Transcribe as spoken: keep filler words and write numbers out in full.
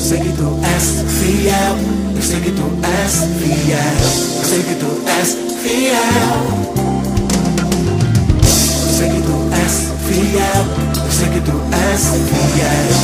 sei que tu és fiel, eu sei que tu és fiel, eu sei que tu és fiel. Eu sei que tu és fiel, eu sei que tu és fiel.